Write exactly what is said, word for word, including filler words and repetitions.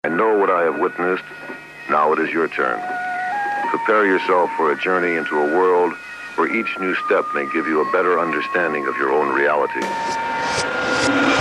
I know what I have witnessed. Now it is your turn. Prepare yourself for a journey into a world where each new step may give you a better understanding of your own reality.